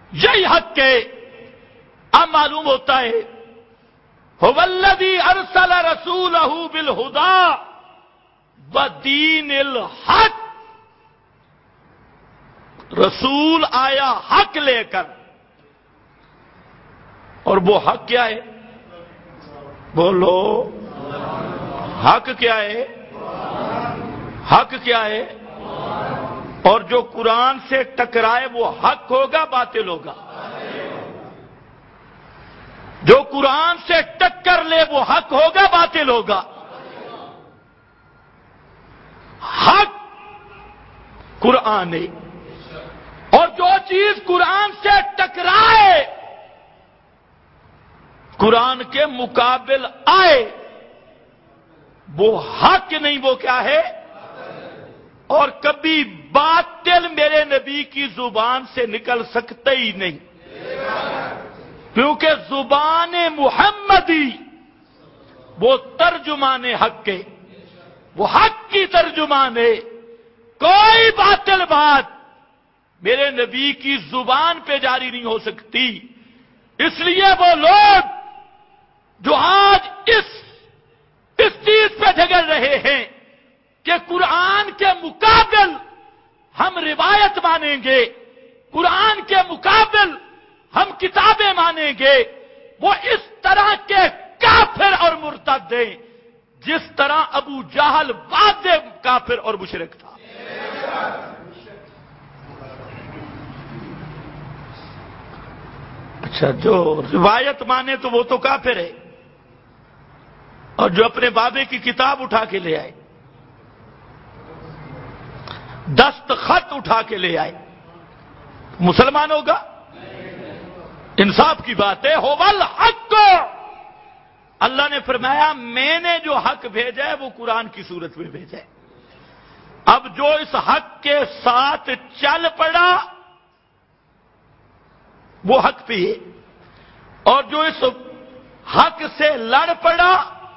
یہی حق ہے. اب معلوم ہوتا ہے هو الذی ارسل رسولہ بالہدی ودین الحق. رسول آیا حق لے کر، اور وہ حق کیا ہے؟ بولو، حق کیا ہے؟ حق کیا ہے؟ اور جو قرآن سے ٹکرائے وہ حق ہوگا باطل ہوگا؟ جو قرآن سے ٹکر لے وہ حق ہوگا باطل ہوگا؟ حق قرآن ہے، اور جو چیز قرآن سے ٹکرائے، قرآن کے مقابل آئے، وہ حق نہیں، وہ کیا ہے؟ اور کبھی باطل میرے نبی کی زبان سے نکل سکتا ہی نہیں، کیونکہ زبان محمدی وہ ترجمان حق ہے، وہ حق کی ترجمان ہے. کوئی باطل بات میرے نبی کی زبان پہ جاری نہیں ہو سکتی. اس لیے وہ لوگ جو آج اس چیز پہ جھگڑ رہے ہیں کہ قرآن کے مقابل ہم روایت مانیں گے، قرآن کے مقابل ہم کتابیں مانیں گے، وہ اس طرح کے کافر اور مرتد ہیں جس طرح ابو جہل واضح کافر اور مشرک تھا. اچھا، جو روایت مانے تو وہ تو کافر ہے، اور جو اپنے بابے کی کتاب اٹھا کے لے آئے، دستخط اٹھا کے لے آئے، مسلمان ہوگا؟ انصاف کی بات ہے. هو الحق. اللہ نے فرمایا میں نے جو حق بھیجا ہے وہ قرآن کی صورت میں بھیجا ہے. اب جو اس حق کے ساتھ چل پڑا وہ حق پہ ہے، اور جو اس حق سے لڑ پڑا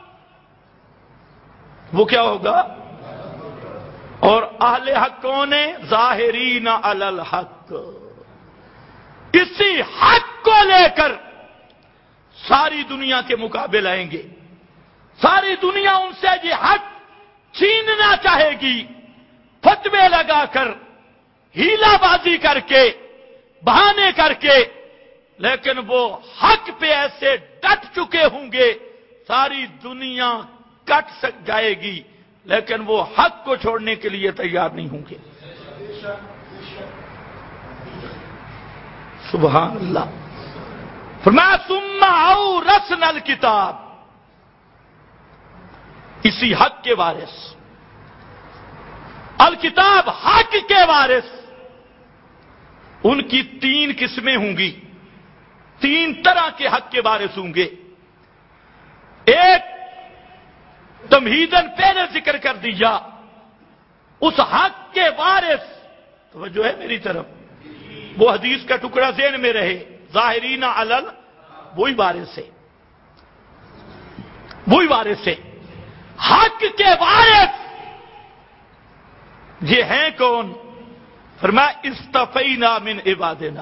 وہ کیا ہوگا؟ اور اہل حق کون ہے؟ ظاہرین علی الحق. اسی حق کو لے کر ساری دنیا کے مقابل آئیں گے. ساری دنیا ان سے یہ حق چھیننا چاہے گی، فتوے لگا کر، ہیلا بازی کر کے، بہانے کر کے، لیکن وہ حق پہ ایسے ڈٹ چکے ہوں گے ساری دنیا کٹ جائے گی، لیکن وہ حق کو چھوڑنے کے لیے تیار نہیں ہوں گے. سبحان اللہ. فرمایا ثم اورثنا الکتاب. اسی حق کے وارث، الکتاب حق کے وارث، ان کی 3 قسمیں ہوں گی، 3 طرح کے حق کے وارث ہوں گے. ایک تمہیدن پہلے ذکر کر دیا، اس حق کے وارث، توجہ ہے میری طرف، وہ حدیث کا ٹکڑا ذہن میں رہے، ظاہرین علل، وہی وارث ہے، وہی وارث ہے. حق کے وارث یہ ہیں کون؟ فرمایا استفینا من عبادنا،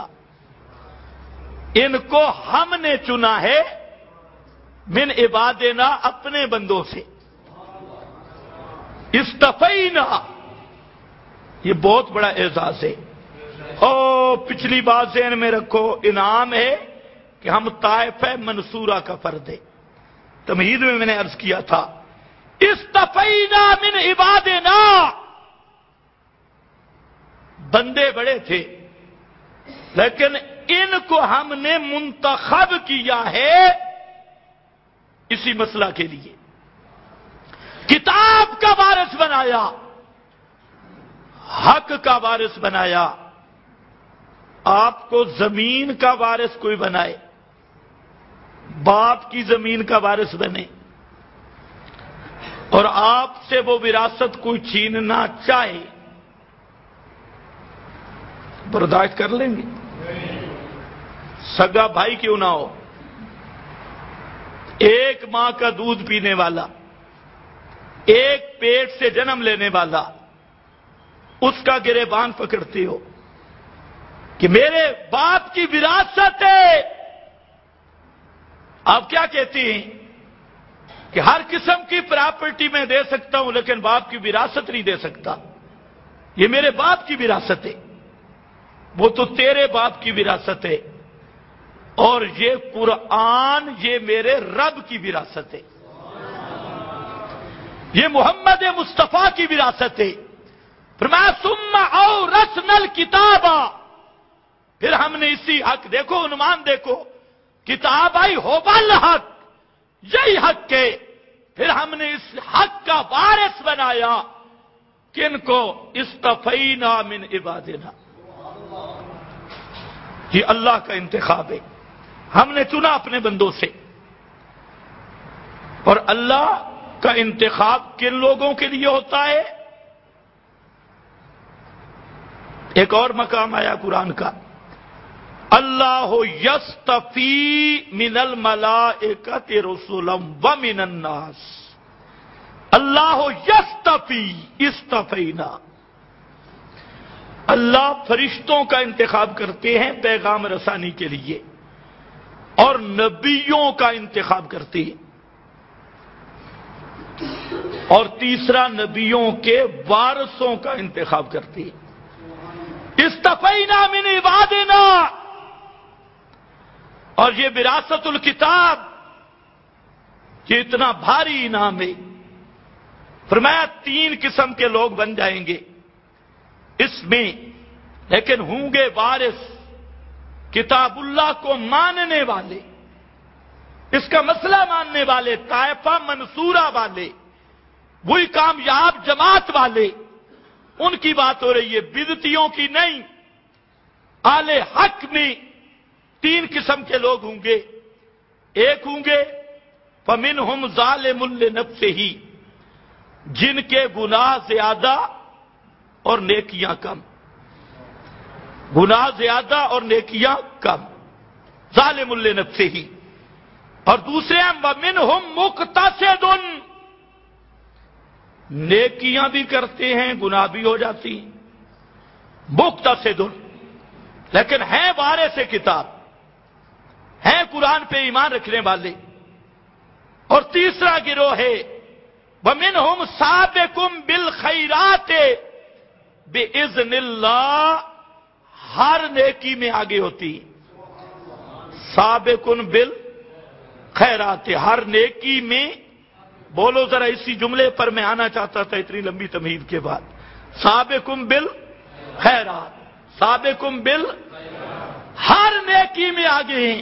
ان کو ہم نے چنا ہے، من عبادنا، اپنے بندوں سے. استفینا یہ بہت بڑا اعزاز ہے. پچھلی بات ذہن میں رکھو، انعام ہے کہ ہم طائفہ منصورہ کا فرد ہے. تمہید میں نے عرض کیا تھا استفینا من عبادنا، بندے بڑے تھے لیکن ان کو ہم نے منتخب کیا ہے اسی مسئلہ کے لیے، کتاب کا وارث بنایا، حق کا وارث بنایا. آپ کو زمین کا وارث کوئی بنائے، باپ کی زمین کا وارث بنے، اور آپ سے وہ وراثت کوئی چھیننا چاہے، برداشت کر لیں گے؟ سگا بھائی کیوں نہ ہو، ایک ماں کا دودھ پینے والا، ایک پیٹ سے جنم لینے والا، اس کا گریبان پکڑتے ہو، کہ میرے باپ کی وراثت ہے. آپ کیا کہتی ہیں کہ ہر قسم کی پراپرٹی میں دے سکتا ہوں لیکن باپ کی وراثت نہیں دے سکتا. یہ میرے باپ کی وراثت ہے. وہ تو تیرے باپ کی وراثت ہے اور یہ قرآن یہ میرے رب کی وراثت ہے. یہ محمد مصطفیٰ کی وراثت ہے. فرمایا ثم اورثنا الکتاب، پھر ہم نے اسی حق، دیکھو عنوان دیکھو، کتاب آئی ہوبل حق، یہی حق ہے. پھر ہم نے اس حق کا وارث بنایا کن کو؟ اصطفینا من عبادنا. یہ اللہ کا انتخاب ہے، ہم نے چنا اپنے بندوں سے. اور اللہ کا انتخاب کن لوگوں کے لیے ہوتا ہے؟ ایک اور مقام آیا قرآن کا، اللہ یصطفی من الملائکۃ رسلا ومن الناس. اللہ یصطفی، استفینا، اللہ فرشتوں کا انتخاب کرتے ہیں پیغام رسانی کے لیے اور نبیوں کا انتخاب کرتے ہیں. اور تیسرا نبیوں کے وارثوں کا انتخاب کرتے ہیں. استفینا من عبادنا. اور یہ وراثت الکتاب یہ اتنا بھاری انعام ہے. فرمایا 3 قسم کے لوگ بن جائیں گے اس میں، لیکن ہوں گے وارث، کتاب اللہ کو ماننے والے، اس کا مسئلہ ماننے والے، طائفہ منصورہ والے، وہی کامیاب جماعت والے. ان کی بات ہو رہی ہے، بدعتیوں کی نہیں. اہل حق میں 3 قسم کے لوگ ہوں گے. ایک ہوں گے فمنہم ظالم لنفسہ، جن کے گناہ زیادہ اور نیکیاں کم. گناہ زیادہ اور نیکیاں کم، ظالم لنفسہ. اور دوسرے ہیں ومنہم مقتصد، نیکیاں بھی کرتے ہیں گناہ بھی ہو جاتی ہیں. مقتصد، لیکن ہیں وارث کتاب، ہیں قرآن پہ ایمان رکھنے والے. اور تیسرا گروہ ہے ومنہم سابق بالخیرات باذن اللہ، ہر نیکی میں آگے ہوتی. سابق بالخیرات، ہر نیکی میں. بولو ذرا اسی جملے پر میں آنا چاہتا تھا اتنی لمبی تمہید کے بعد. سابق بالخیرات، سابق ہر نیکی میں آگے ہیں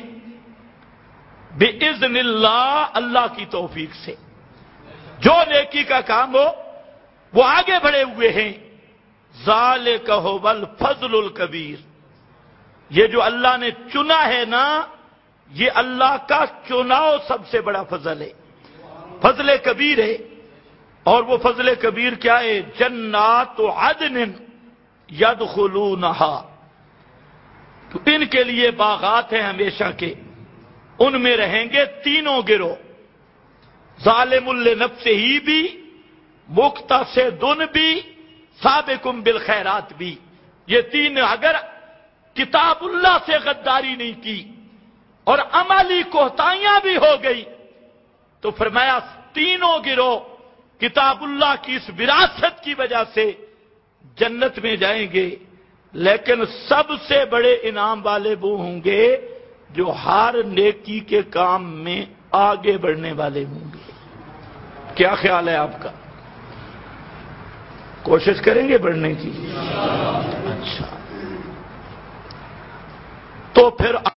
باذن اللہ، اللہ کی توفیق سے. جو نیکی کا کام ہو وہ آگے بڑھے ہوئے ہیں. ذالک ھو الفضل الکبیر. یہ جو اللہ نے چنا ہے نا، یہ اللہ کا چناؤ سب سے بڑا فضل ہے، فضل کبیر ہے. اور وہ فضل کبیر کیا ہے؟ جنات عدن یدخلونہا، تو ان کے لیے باغات ہیں ہمیشہ کے، ان میں رہیں گے تینوں گروہ، ظالم لنفسہ بھی، مقتصد بھی، سابق بالخیرات بھی. یہ 3 اگر کتاب اللہ سے غداری نہیں کی اور عملی کوتاہیاں بھی ہو گئی تو فرمایا تینوں گروہ کتاب اللہ کی اس وراثت کی وجہ سے جنت میں جائیں گے. لیکن سب سے بڑے انعام والے وہ ہوں گے جو ہر نیکی کے کام میں آگے بڑھنے والے ہوں گے. کیا خیال ہے آپ کا؟ کوشش کریں گے بڑھنے کی؟ اچھا، تو پھر